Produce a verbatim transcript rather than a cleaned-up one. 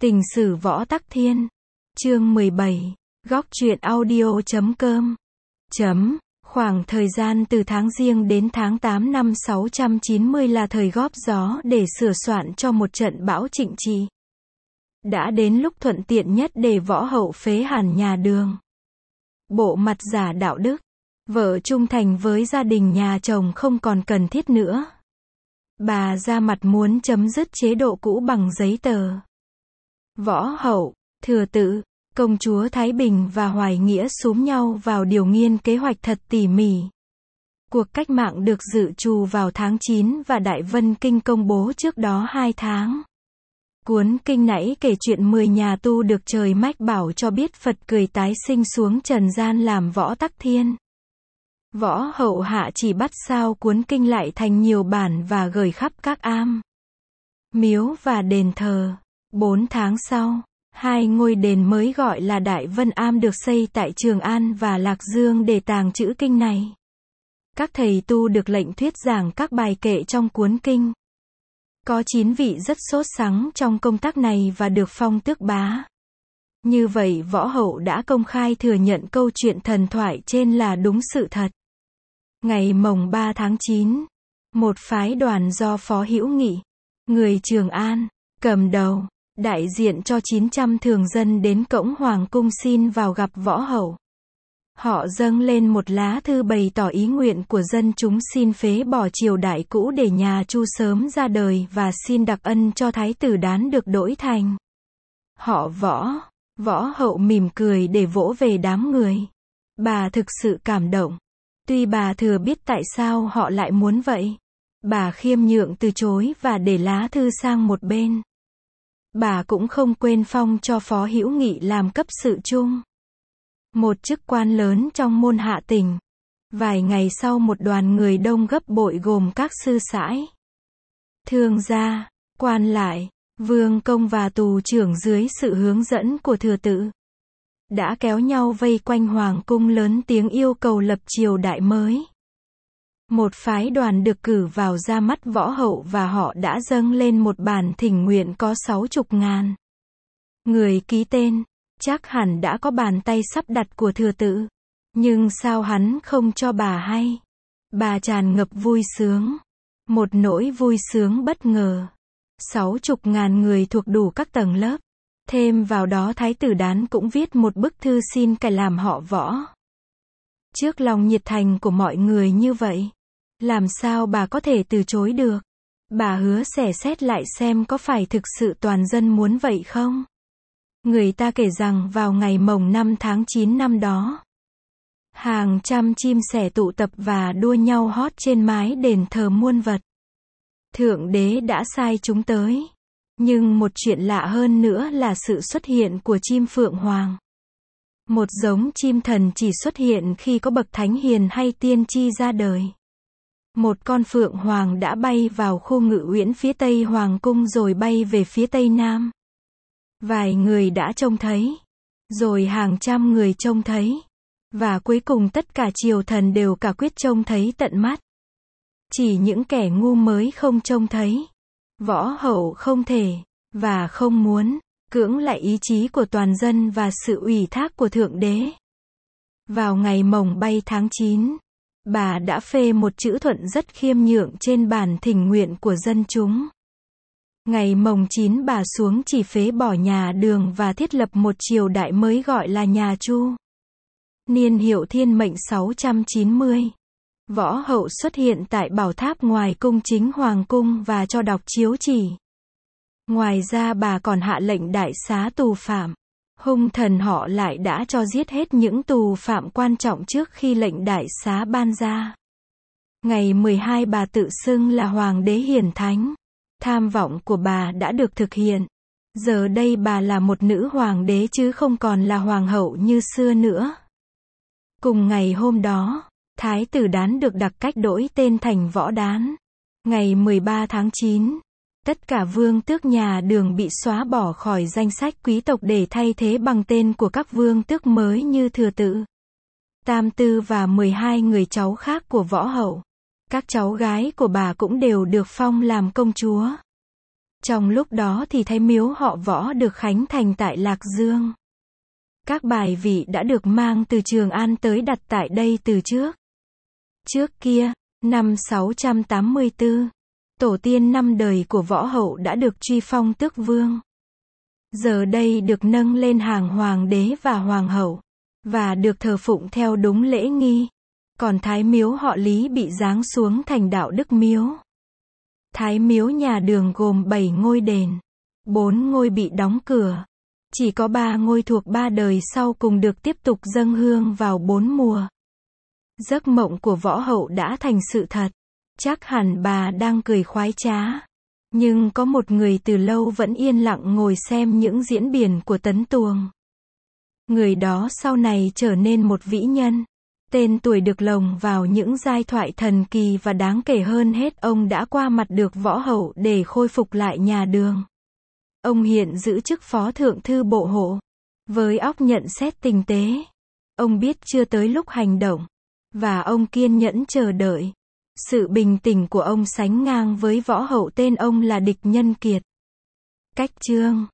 Tình sử Võ Tắc Thiên. Chương mười bảy. Góc truyện audio chấm com. Chấm. Khoảng thời gian từ tháng Giêng đến tháng tám năm sáu trăm chín mươi là thời góp gió để sửa soạn cho một trận bão trịnh trị. Đã đến lúc thuận tiện nhất để Võ Hậu phế hẳn nhà Đường. Bộ mặt giả đạo đức, vợ trung thành với gia đình nhà chồng không còn cần thiết nữa. Bà ra mặt muốn chấm dứt chế độ cũ bằng giấy tờ. Võ Hậu, Thừa Tự, công chúa Thái Bình và Hoài Nghĩa xúm nhau vào điều nghiên kế hoạch thật tỉ mỉ. Cuộc cách mạng được dự trù vào tháng chín và Đại Vân Kinh công bố trước đó hai tháng. Cuốn kinh nãy kể chuyện mười nhà tu được trời mách bảo cho biết Phật cười tái sinh xuống trần gian làm Võ Tắc Thiên. Võ Hậu hạ chỉ bắt sao cuốn kinh lại thành nhiều bản và gửi khắp các am, miếu và đền thờ. Bốn tháng sau, hai ngôi đền mới gọi là Đại Vân Am được xây tại Trường An và Lạc Dương để tàng trữ kinh này. Các thầy tu được lệnh thuyết giảng các bài kệ trong cuốn kinh. Có chín vị rất sốt sắng trong công tác này và được phong tước bá. Như vậy Võ Hậu đã công khai thừa nhận câu chuyện thần thoại trên là đúng sự thật. Ngày mồng ba tháng chín, một phái đoàn do Phó Hữu Nghị, người Trường An, cầm đầu, đại diện cho chín trăm thường dân đến cổng Hoàng cung xin vào gặp Võ Hậu. Họ dâng lên một lá thư bày tỏ ý nguyện của dân chúng xin phế bỏ triều đại cũ để nhà Chu sớm ra đời và xin đặc ân cho Thái tử Đán được đổi thành họ Võ. Võ Hậu mỉm cười để vỗ về đám người. Bà thực sự cảm động. Tuy bà thừa biết tại sao họ lại muốn vậy, bà khiêm nhượng từ chối và để lá thư sang một bên. Bà cũng không quên phong cho Phó Hữu Nghị làm cấp sự chung, một chức quan lớn trong môn hạ tỉnh. Vài ngày sau một đoàn người đông gấp bội gồm các sư sãi, thương gia, quan lại, vương công và tù trưởng dưới sự hướng dẫn của Thừa Tự đã kéo nhau vây quanh Hoàng cung lớn tiếng yêu cầu lập triều đại mới. Một phái đoàn được cử vào ra mắt Võ Hậu và họ đã dâng lên một bản thỉnh nguyện có sáu chục ngàn người ký tên. Chắc hẳn đã có bàn tay sắp đặt của Thừa Tự. Nhưng sao hắn không cho bà hay? Bà tràn ngập vui sướng. Một nỗi vui sướng bất ngờ. Sáu chục ngàn người thuộc đủ các tầng lớp. Thêm vào đó Thái tử Đán cũng viết một bức thư xin cải làm họ Võ. Trước lòng nhiệt thành của mọi người như vậy, làm sao bà có thể từ chối được? Bà hứa sẽ xét lại xem có phải thực sự toàn dân muốn vậy không? Người ta kể rằng vào ngày mồng năm tháng chín năm đó, hàng trăm chim sẻ tụ tập và đua nhau hót trên mái đền thờ muôn vật. Thượng đế đã sai chúng tới. Nhưng một chuyện lạ hơn nữa là sự xuất hiện của chim phượng hoàng. Một giống chim thần chỉ xuất hiện khi có bậc thánh hiền hay tiên tri ra đời. Một con phượng hoàng đã bay vào khu ngự uyển phía tây hoàng cung rồi bay về phía tây nam. Vài người đã trông thấy, rồi hàng trăm người trông thấy, và cuối cùng tất cả triều thần đều cả quyết trông thấy tận mắt. Chỉ những kẻ ngu mới không trông thấy. Võ Hậu không thể, và không muốn, cưỡng lại ý chí của toàn dân và sự ủy thác của Thượng Đế. Vào ngày mồng bay tháng chín, bà đã phê một chữ thuận rất khiêm nhượng trên bản thỉnh nguyện của dân chúng. Ngày mồng chín bà xuống chỉ phế bỏ nhà Đường và thiết lập một triều đại mới gọi là nhà Chu. Niên hiệu thiên mệnh sáu trăm chín mươi. Võ Hậu xuất hiện tại bảo tháp ngoài cung chính Hoàng cung và cho đọc chiếu chỉ. Ngoài ra bà còn hạ lệnh đại xá tù phạm. Hung thần họ lại đã cho giết hết những tù phạm quan trọng trước khi lệnh đại xá ban ra. Ngày mười hai bà tự xưng là Hoàng đế hiển thánh. Tham vọng của bà đã được thực hiện. Giờ đây bà là một nữ hoàng đế chứ không còn là hoàng hậu như xưa nữa. Cùng ngày hôm đó, Thái tử Đán được đặc cách đổi tên thành Võ Đán. Ngày mười ba tháng chín, tất cả vương tước nhà Đường bị xóa bỏ khỏi danh sách quý tộc để thay thế bằng tên của các vương tước mới như Thừa Tự, Tam Tư và mười hai người cháu khác của Võ Hậu. Các cháu gái của bà cũng đều được phong làm công chúa. Trong lúc đó thì Thái miếu họ Võ được khánh thành tại Lạc Dương. Các bài vị đã được mang từ Trường An tới đặt tại đây từ trước. Trước kia, năm sáu trăm tám mươi tư, tổ tiên năm đời của Võ hậu đã được truy phong tước vương. Giờ đây được nâng lên hàng hoàng đế và hoàng hậu, và được thờ phụng theo đúng lễ nghi. Còn Thái miếu họ Lý bị giáng xuống thành Đạo Đức miếu. Thái miếu nhà Đường gồm bảy ngôi đền, bốn ngôi bị đóng cửa. Chỉ có ba ngôi thuộc ba đời sau cùng được tiếp tục dâng hương vào bốn mùa. Giấc mộng của Võ hậu đã thành sự thật. Chắc hẳn bà đang cười khoái trá. Nhưng có một người từ lâu vẫn yên lặng ngồi xem những diễn biến của Tấn Tuồng. Người đó sau này trở nên một vĩ nhân. Tên tuổi được lồng vào những giai thoại thần kỳ và đáng kể hơn hết, ông đã qua mặt được Võ hậu để khôi phục lại nhà Đường. Ông hiện giữ chức Phó Thượng Thư Bộ Hộ. Với óc nhận xét tinh tế, ông biết chưa tới lúc hành động, và ông kiên nhẫn chờ đợi. Sự bình tĩnh của ông sánh ngang với Võ hậu, tên ông là Địch Nhân Kiệt. Cách chương